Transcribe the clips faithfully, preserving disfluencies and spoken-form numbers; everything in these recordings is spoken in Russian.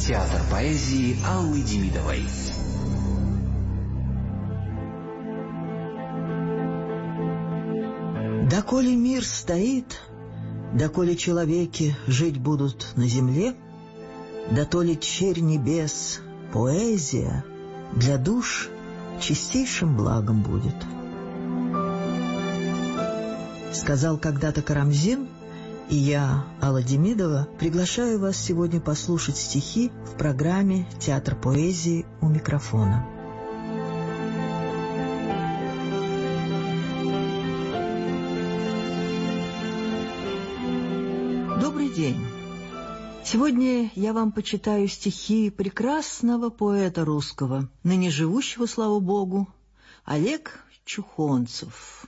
Театр поэзии Аллы Демидовой. Доколе мир стоит, доколе человеки жить будут на земле, дотоле черь небес, поэзия для душ чистейшим благом будет. Сказал когда-то Карамзин, и я, Алла Демидова, приглашаю вас сегодня послушать стихи в программе «Театр поэзии» у микрофона. Добрый день! Сегодня я вам почитаю стихи прекрасного поэта русского, ныне живущего, слава Богу, Олег Чухонцев.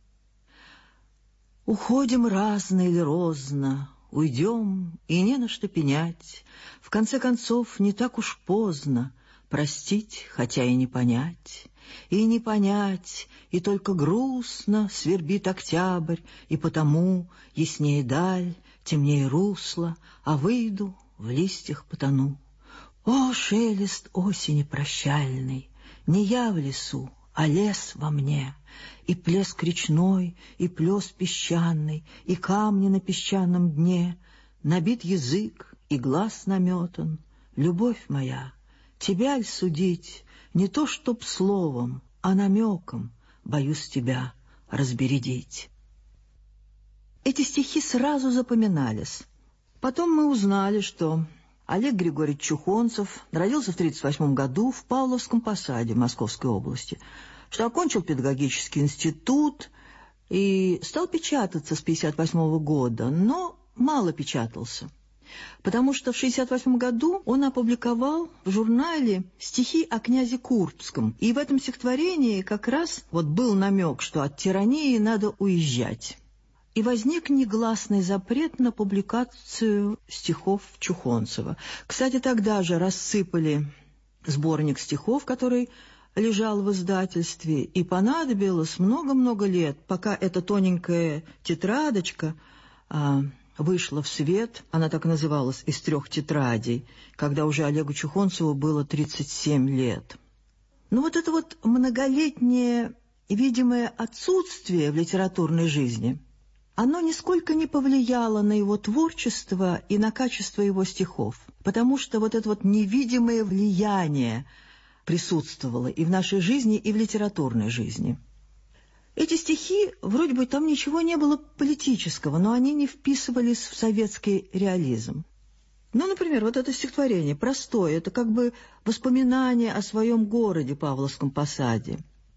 Уходим разно или розно, уйдем, и не на что пенять. В конце концов, не так уж поздно простить, хотя и не понять. И не понять, и только грустно свербит октябрь, и потому яснее даль, темнее русло, а выйду, в листьях потону. О, шелест осени прощальный, не я в лесу, а лес во мне, и плеск речной, и плес песчаный, и камни на песчаном дне, набит язык, и глаз наметан. Любовь моя, тебя ль судить, не то чтоб словом, а намеком, боюсь тебя разбередить. Эти стихи сразу запоминались. Потом мы узнали, что Олег Григорьевич Чухонцев родился в тридцать восьмом году в Павловском Посаде Московской области, что окончил педагогический институт и стал печататься с пятьдесят восьмого года, но мало печатался, потому что в шестьдесят восьмом году он опубликовал в журнале стихи о князе Курбском, и в этом стихотворении как раз вот был намек, что от тирании надо уезжать. И возник негласный запрет на публикацию стихов Чухонцева. Кстати, тогда же рассыпали сборник стихов, который лежал в издательстве, и понадобилось много-много лет, пока эта тоненькая тетрадочка а, вышла в свет. Она так и называлась «Из трех тетрадей», когда уже Олегу Чухонцеву было тридцать семь лет. Но вот это вот многолетнее видимое отсутствие в литературной жизни, оно нисколько не повлияло на его творчество и на качество его стихов, потому что вот это вот невидимое влияние присутствовало и в нашей жизни, и в литературной жизни. Эти стихи, вроде бы там ничего не было политического, но они не вписывались в советский реализм. Ну, например, вот это стихотворение простое, это как бы воспоминание о своем городе Павловском Посаде.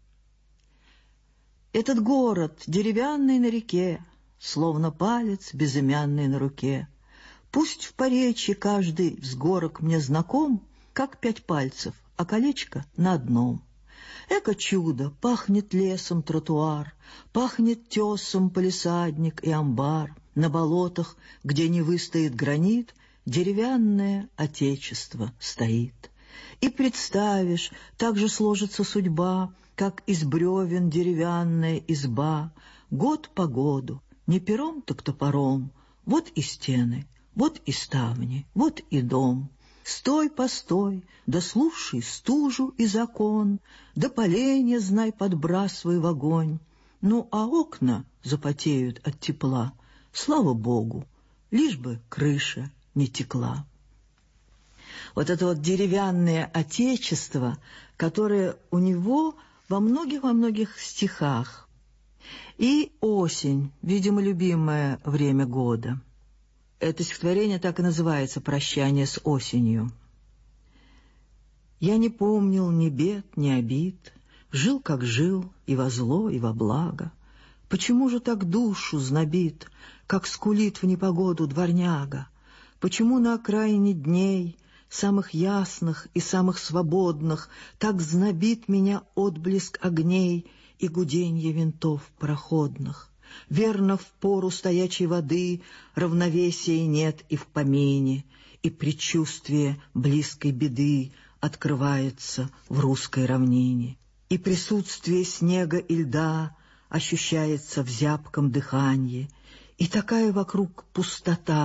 «Этот город, деревянный на реке, словно палец безымянный на руке. Пусть в поречье каждый взгорок мне знаком, как пять пальцев, а колечко на одном. Эко чудо, пахнет лесом тротуар, пахнет тесом палисадник и амбар. На болотах, где не выстоит гранит, деревянное отечество стоит. И представишь, так же сложится судьба, как из бревен деревянная изба, год по году, не пером, так топором, вот и стены, вот и ставни, вот и дом. Стой, постой, да слушай стужу и закон, да поленья, знай, подбрасывай в огонь. Ну, а окна запотеют от тепла, слава Богу, лишь бы крыша не текла». Вот это вот деревянное отечество, которое у него во многих-во многих стихах. И осень, видимо, любимое время года. Это стихотворение так и называется «Прощание с осенью». «Я не помнил ни бед, ни обид, жил, как жил, и во зло, и во благо. Почему же так душу знобит, как скулит в непогоду дворняга? Почему на окраине дней, самых ясных и самых свободных, так знобит меня отблеск огней и гуденье винтов пароходных? Верно, в пору стоячей воды равновесия нет и в помине, и предчувствие близкой беды открывается в русской равнине, и присутствие снега и льда ощущается в зябком дыхании, и такая вокруг пустота,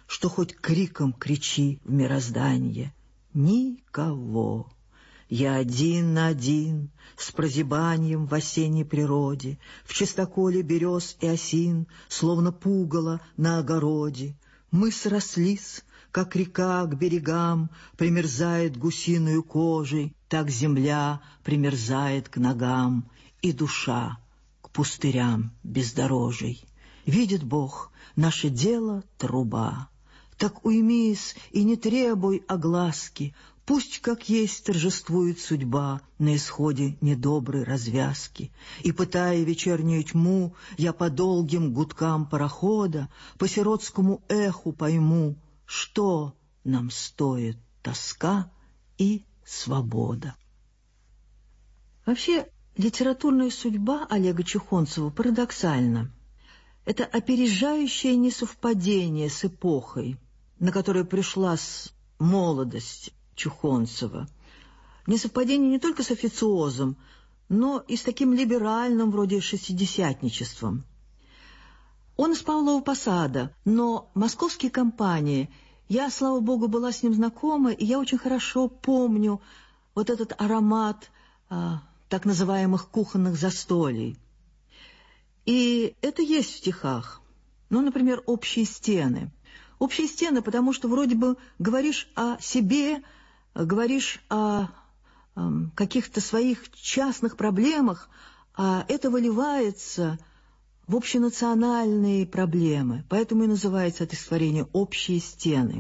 что хоть криком кричи в мирозданье. Никого. Я один на один, с прозябанием в осенней природе, в чистоколе берез и осин, словно пугало на огороде. Мы срослись, как река к берегам примерзает гусиную кожей, так земля примерзает к ногам, и душа к пустырям бездорожий. Видит Бог, наше дело труба. Так уймись и не требуй огласки, пусть как есть торжествует судьба на исходе недоброй развязки. И, пытая вечернюю тьму, я по долгим гудкам парохода, по сиротскому эху пойму, что нам стоит тоска и свобода. Вообще, литературная судьба Олега Чухонцева парадоксальна. Это опережающее несовпадение с эпохой, на которую пришлась молодость Чухонцева. Несовпадение не только с официозом, но и с таким либеральным вроде шестидесятничеством. Он из Павлова Посада, но московские компании, я, слава богу, была с ним знакома, и я очень хорошо помню вот этот аромат а, так называемых кухонных застолий. И это есть в стихах. Ну, например, «Общие стены». Общие стены, потому что вроде бы говоришь о себе, говоришь о э, каких-то своих частных проблемах, а это выливается в общенациональные проблемы. Поэтому и называется это стихотворение «Общие стены».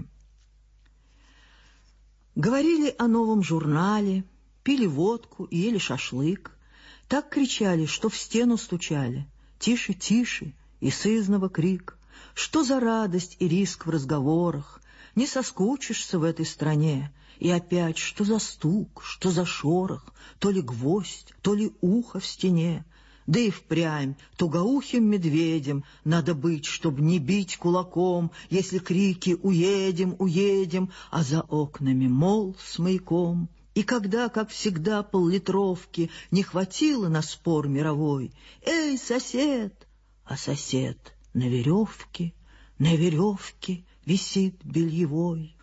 Говорили о новом журнале, пили водку и ели шашлык. Так кричали, что в стену стучали. Тише, тише, и сызнова крик. Что за радость и риск в разговорах? Не соскучишься в этой стране. И опять, что за стук, что за шорох, то ли гвоздь, то ли ухо в стене. Да и впрямь тугоухим медведем надо быть, чтоб не бить кулаком, если крики «Уедем, уедем!», а за окнами мол с маяком. И когда, как всегда, поллитровки не хватило на спор мировой, «Эй, сосед!» А сосед на веревке, на веревке висит бельевой.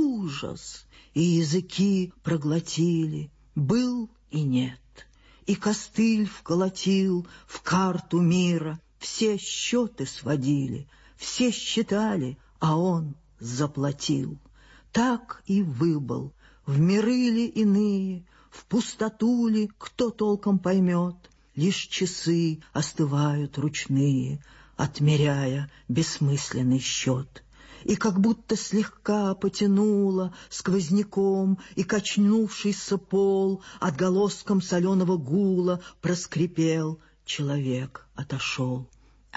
Ужас! И языки проглотили, был и нет. И костыль вколотил в карту мира, все счеты сводили, все считали, а он заплатил. Так и выбыл, в миры ли иные, в пустоту ли, кто толком поймет. Лишь часы остывают ручные, отмеряя бессмысленный счет. И как будто слегка потянуло сквозняком, и качнувшийся пол отголоском соленого гула проскрипел. Человек отошел.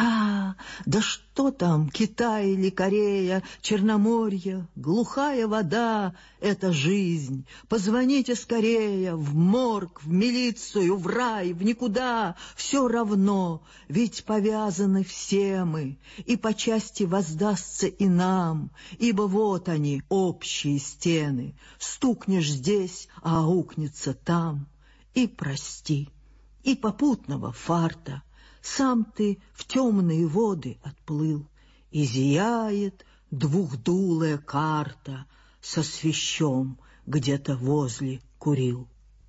А, да что там, Китай или Корея, Черноморье, глухая вода — это жизнь. Позвоните скорее в морг, в милицию, в рай, в никуда. Все равно, ведь повязаны все мы, и по части воздастся и нам, ибо вот они, общие стены. Стукнешь здесь, а аукнется там. И прости, и попутного фарта. Сам ты в темные воды отплыл, и зияет двухдулая карта со свящом где-то возле курил.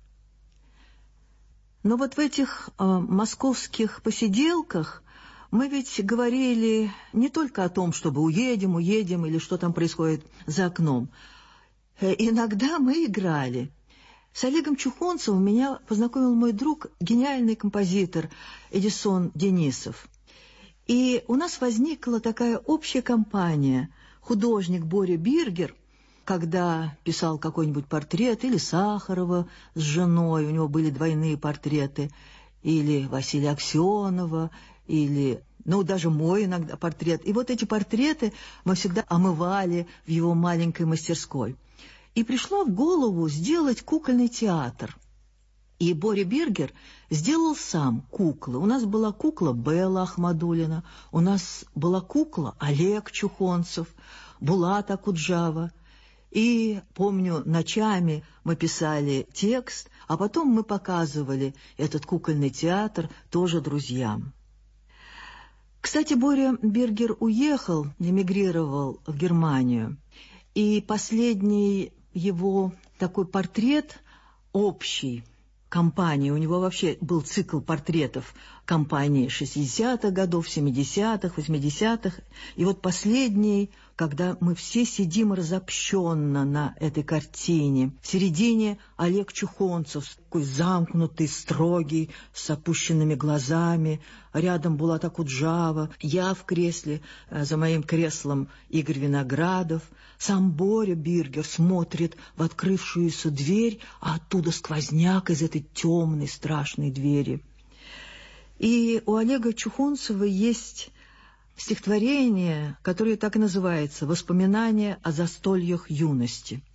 Но вот в этих э, московских посиделках мы ведь говорили не только о том, чтобы уедем, уедем, или что там происходит за окном. Э, иногда мы играли. С Олегом Чухонцевым меня познакомил мой друг, гениальный композитор Эдисон Денисов. И у нас возникла такая общая компания. Художник Боря Биргер, когда писал какой-нибудь портрет, или Сахарова с женой, у него были двойные портреты, или Василия Аксенова, или, ну, даже мой иногда портрет. И вот эти портреты мы всегда омывали в его маленькой мастерской. И пришло в голову сделать кукольный театр. И Боря Биргер сделал сам куклы. У нас была кукла Белла Ахмадуллина, у нас была кукла Олег Чухонцев, Булат Акуджава. И, помню, ночами мы писали текст, а потом мы показывали этот кукольный театр тоже друзьям. Кстати, Боря Бергер уехал, эмигрировал в Германию, и последний его такой портрет общий компании, у него вообще был цикл портретов компании шестидесятых годов, семидесятых, восьмидесятых, и вот последний, когда мы все сидим разобщенно на этой картине. В середине Олег Чухонцев, такой замкнутый, строгий, с опущенными глазами. Рядом Булат Акуджава, я в кресле, за моим креслом Игорь Виноградов. Сам Боря Бергер смотрит в открывшуюся дверь, а оттуда сквозняк из этой темной, страшной двери. И у Олега Чухонцева есть стихотворение, которое так и называется «Воспоминания о застольях юности».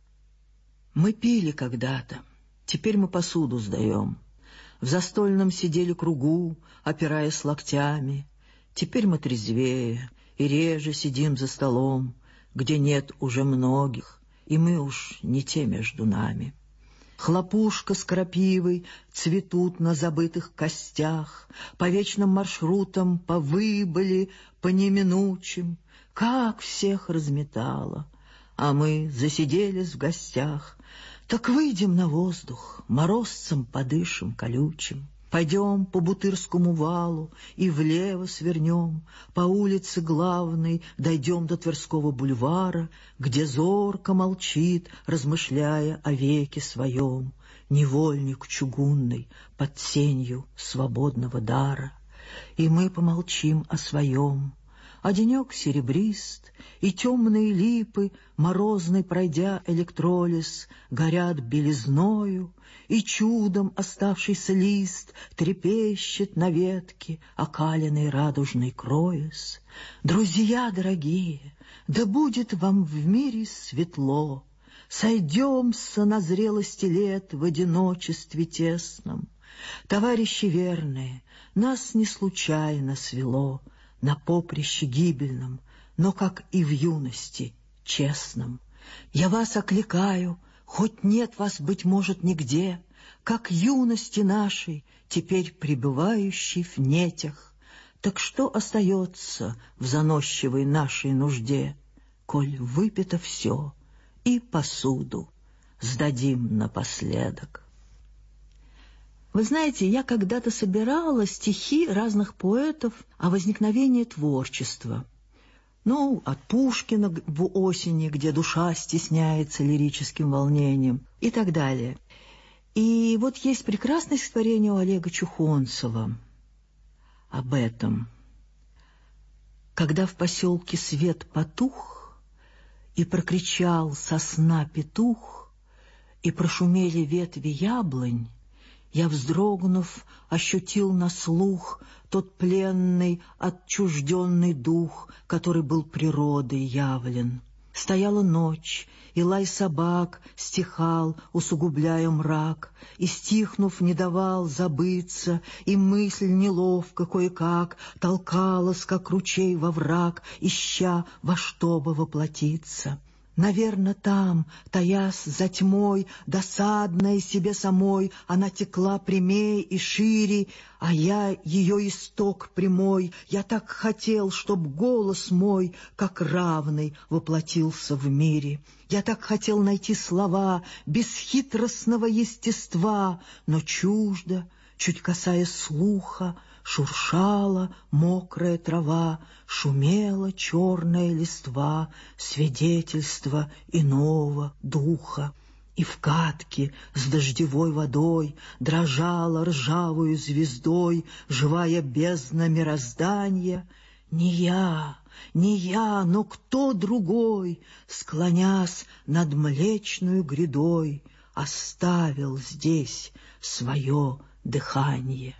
Мы пили когда-то, теперь мы посуду сдаем. В застольном сидели кругу, опираясь локтями. Теперь мы трезвее и реже сидим за столом, где нет уже многих, и мы уж не те между нами. Хлопушка с крапивой цветут на забытых костях, по вечным маршрутам, по выбыли, по неминучим, как всех разметало, а мы засиделись в гостях. Так выйдем на воздух, морозцем подышим колючим. Пойдем по Бутырскому валу и влево свернем, по улице главной дойдем до Тверского бульвара, где зорко молчит, размышляя о веке своем, невольник чугунный под сенью свободного дара. И мы помолчим о своем. А денек серебрист, и темные липы, морозный пройдя электролиз, горят белизною, и чудом оставшийся лист трепещет на ветке, окаленный радужный кроясь. Друзья дорогие, да будет вам в мире светло, сойдемся на зрелости лет в одиночестве тесном. Товарищи верные, нас не случайно свело на поприще гибельном, но, как и в юности, честном. Я вас окликаю, хоть нет вас, быть может, нигде, как юности нашей, теперь пребывающей в нетях. Так что остается в заносчивой нашей нужде, коль выпито все, и посуду сдадим напоследок? Вы знаете, я когда-то собирала стихи разных поэтов о возникновении творчества. Ну, от Пушкина в осени, где душа стесняется лирическим волнением, и так далее. И вот есть прекрасное стихотворение у Олега Чухонцева об этом. Когда в поселке свет потух, и прокричал со сна петух, и прошумели ветви яблонь, я, вздрогнув, ощутил на слух тот пленный, отчужденный дух, который был природой явлен. Стояла ночь, и лай собак стихал, усугубляя мрак, и, стихнув, не давал забыться, и мысль неловко кое-как толкалась, как ручей во враг, ища во что бы воплотиться. Наверно, там, таясь за тьмой, досадная себе самой, она текла прямей и шире, а я ее исток прямой. Я так хотел, чтоб голос мой, как равный, воплотился в мире. Я так хотел найти слова бесхитростного естества, но чуждо, чуть касаясь слуха, шуршала мокрая трава, шумела черная листва, свидетельство иного духа. И в катке с дождевой водой дрожала ржавую звездой живая бездна мироздания. Не я, не я, но кто другой, склонясь над млечную грядой, оставил здесь свое дыхание.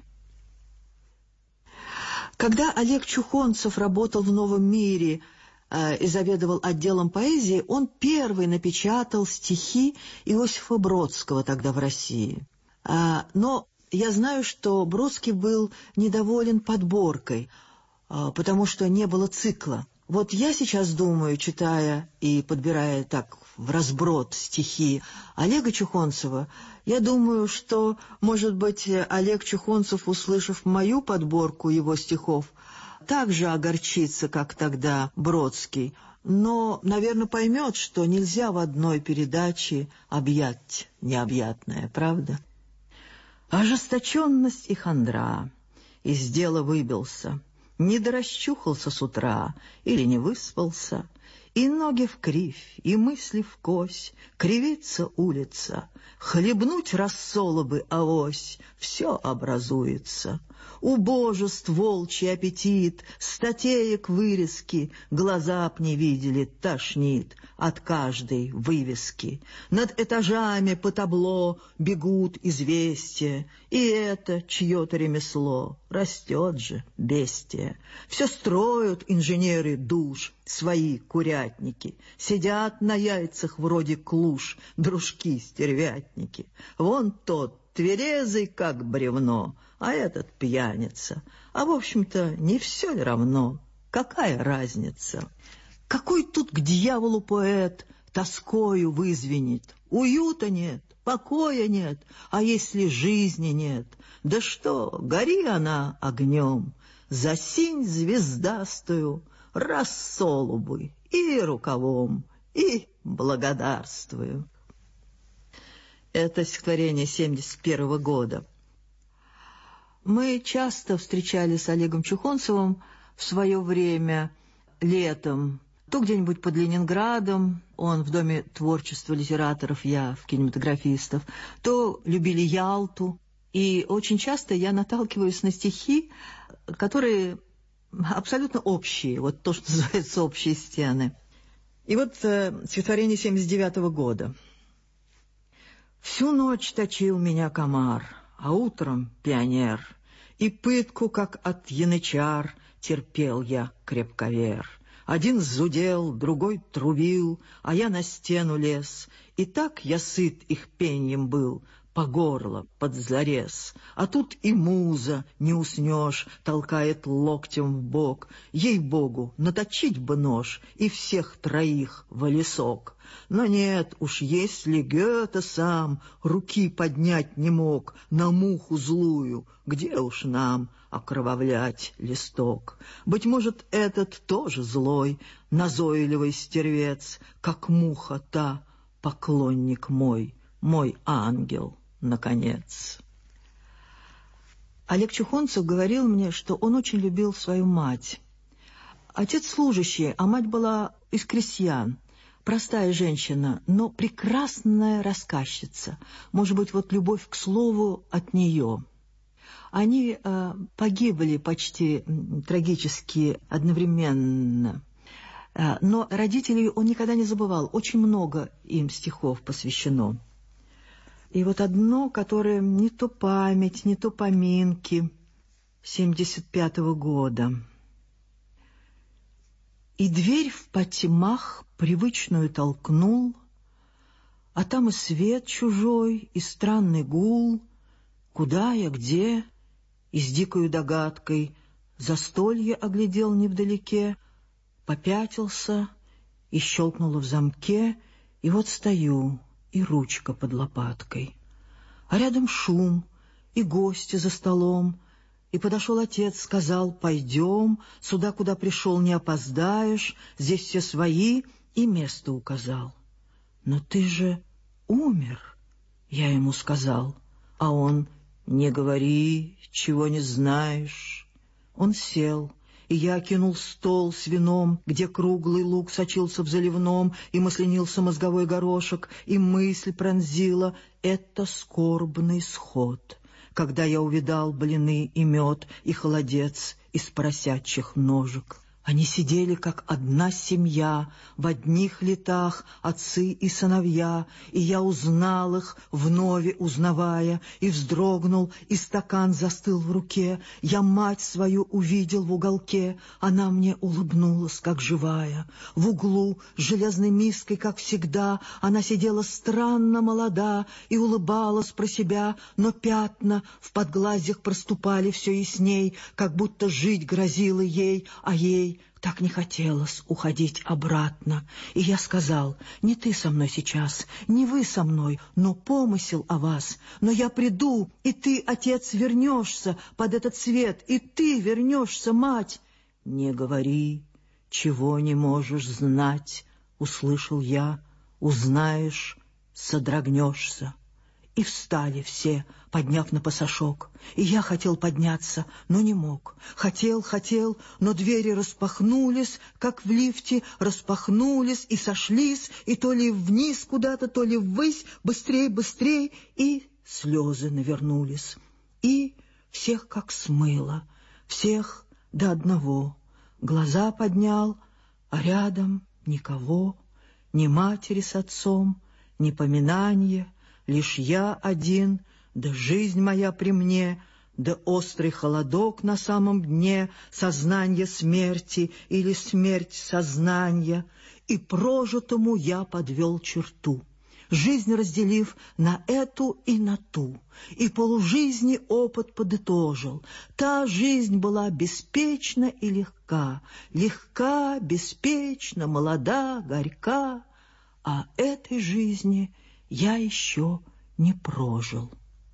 Когда Олег Чухонцев работал в «Новом мире» э, и заведовал отделом поэзии, он первый напечатал стихи Иосифа Бродского тогда в России. А, но я знаю, что Бродский был недоволен подборкой, а, потому что не было цикла. Вот я сейчас думаю, читая и подбирая так в разброд стихи Олега Чухонцева, я думаю, что, может быть, Олег Чухонцев, услышав мою подборку его стихов, так же огорчится, как тогда Бродский, но, наверное, поймет, что нельзя в одной передаче объять необъятное, правда? Ожесточенность и хандра, из дела выбился, не дорасчухался с утра или не выспался, и ноги в кривь, и мысли в кось, кривится улица, хлебнуть рассола бы авось, все образуется. Убожеств волчий аппетит, статеек вырезки, глаза б не видели, тошнит от каждой вывески. Над этажами по табло бегут известия, и это чье-то ремесло, растет же бестия. Все строят инженеры душ, свои курятники, сидят на яйцах вроде клуш, дружки-стервятники. Вон тот тверезый, как бревно, а этот пьяница. А, в общем-то, не все ли равно? Какая разница? Какой тут к дьяволу поэт тоскою вызвенит? Уюта нет, покоя нет, а если жизни нет? Да что, гори она огнем, засинь звездастую, рассолубы и рукавом, и благодарствую. Это стихотворение семьдесят первого года. Мы часто встречались с Олегом Чухонцевым в свое время летом, то где-нибудь под Ленинградом, он в Доме творчества литераторов, я в кинематографистов, то любили Ялту. И очень часто я наталкиваюсь на стихи, которые абсолютно общие, вот то, что называется общие стены. И вот э, стихотворение семьдесят девятого года. «Всю ночь точил меня комар, а утром пионер, и пытку, как от янычар, терпел я крепковер. Один зудел, другой трубил, а я на стену лез, и так я сыт их пеньем был, по горло, под зарез. А тут и муза, не уснешь, толкает локтем в бок. Ей-богу, наточить бы нож и всех троих в лесок. Но нет уж, если Гёте сам руки поднять не мог на муху злую, где уж нам окровавлять листок? Быть может, этот тоже злой, назойливый стервец, как муха та, поклонник мой, мой ангел, наконец». Олег Чухонцев говорил мне, что он очень любил свою мать. Отец служащий, а мать была из крестьян. Простая женщина, но прекрасная рассказчица. Может быть, вот любовь к слову от нее. Они э, погибли почти трагически одновременно. Э, но родителей он никогда не забывал. Очень много им стихов посвящено. И вот одно, которое не то память, не то поминки, семьдесят пятого года. И дверь в потьмах привычную толкнул, а там и свет чужой, и странный гул. Куда я, где? И с дикою догадкой застолье оглядел невдалеке, попятился и щелкнуло в замке, и вот стою, и ручка под лопаткой. А рядом шум, и гости за столом, и подошел отец, сказал: «Пойдем, сюда, куда пришел, не опоздаешь, здесь все свои», и место указал. «Но ты же умер», — я ему сказал, а он: «Не говори, чего не знаешь». Он сел, и я окинул стол с вином, где круглый лук сочился в заливном, и маслянился мозговой горошек, и мысль пронзила: это скорбный сход, когда я увидал блины и мед, и холодец из поросячьих ножек. Они сидели, как одна семья, в одних летах отцы и сыновья, и я узнал их, вновь узнавая, и вздрогнул, и стакан застыл в руке. Я мать свою увидел в уголке, она мне улыбнулась, как живая. В углу с железной миской, как всегда, она сидела странно молода и улыбалась про себя, но пятна в подглазьях проступали все ясней, как будто жить грозило ей, а ей так не хотелось уходить обратно. И я сказал: не ты со мной сейчас, не вы со мной, но помысел о вас. Но я приду, и ты, отец, вернешься под этот свет, и ты вернешься, мать. «Не говори, чего не можешь знать», — услышал я, «узнаешь, содрогнешься». И встали все, подняв на посошок. И я хотел подняться, но не мог. Хотел, хотел, но двери распахнулись, как в лифте, распахнулись и сошлись, и то ли вниз куда-то, то ли ввысь, быстрей, быстрей, и слезы навернулись. И всех как смыло, всех до одного. Глаза поднял, а рядом никого, ни матери с отцом, ни поминанья, лишь я один, да жизнь моя при мне, да острый холодок на самом дне сознания смерти или смерть сознания, и прожитому я подвел черту, жизнь разделив на эту и на ту, и полжизни опыт подытожил. Та жизнь была беспечна и легка, легка, беспечна, молода, горька, а этой жизни я еще не прожил.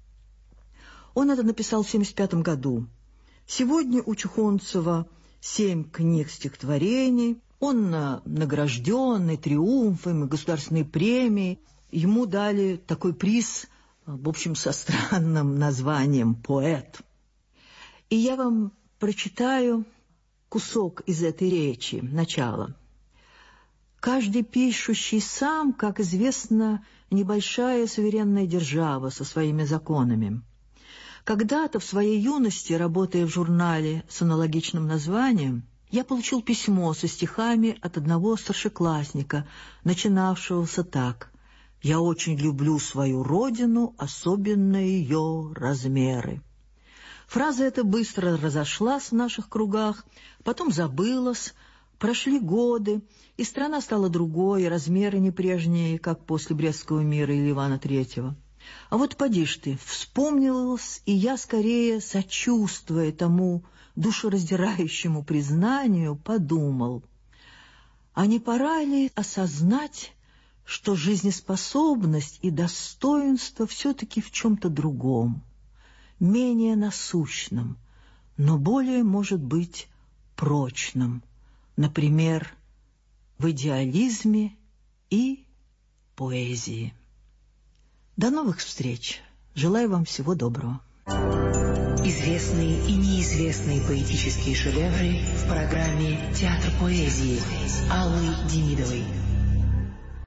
Он это написал в семьдесят пятом году. Сегодня у Чухонцева семь книг стихотворений. Он награжденный триумфами, государственной премией. Ему дали такой приз, в общем, со странным названием «Поэт». И я вам прочитаю кусок из этой речи, начало. Каждый пишущий сам, как известно, небольшая суверенная держава со своими законами. Когда-то в своей юности, работая в журнале с аналогичным названием, я получил письмо со стихами от одного старшеклассника, начинавшегося так: «Я очень люблю свою родину, особенно ее размеры». Фраза эта быстро разошлась в наших кругах, потом забылась. Прошли годы, и страна стала другой, и размеры не прежние, как после Брестского мира или Ивана Третьего. А вот поди ж ты, вспомнилось, и я, скорее сочувствуя тому душераздирающему признанию, подумал, а не пора ли осознать, что жизнеспособность и достоинство все-таки в чем-то другом, менее насущном, но более, может быть, прочном, например, в идеализме и поэзии. До новых встреч. Желаю вам всего доброго. Известные и неизвестные поэтические шедевры в программе «Театр поэзии» Аллы Демидовой.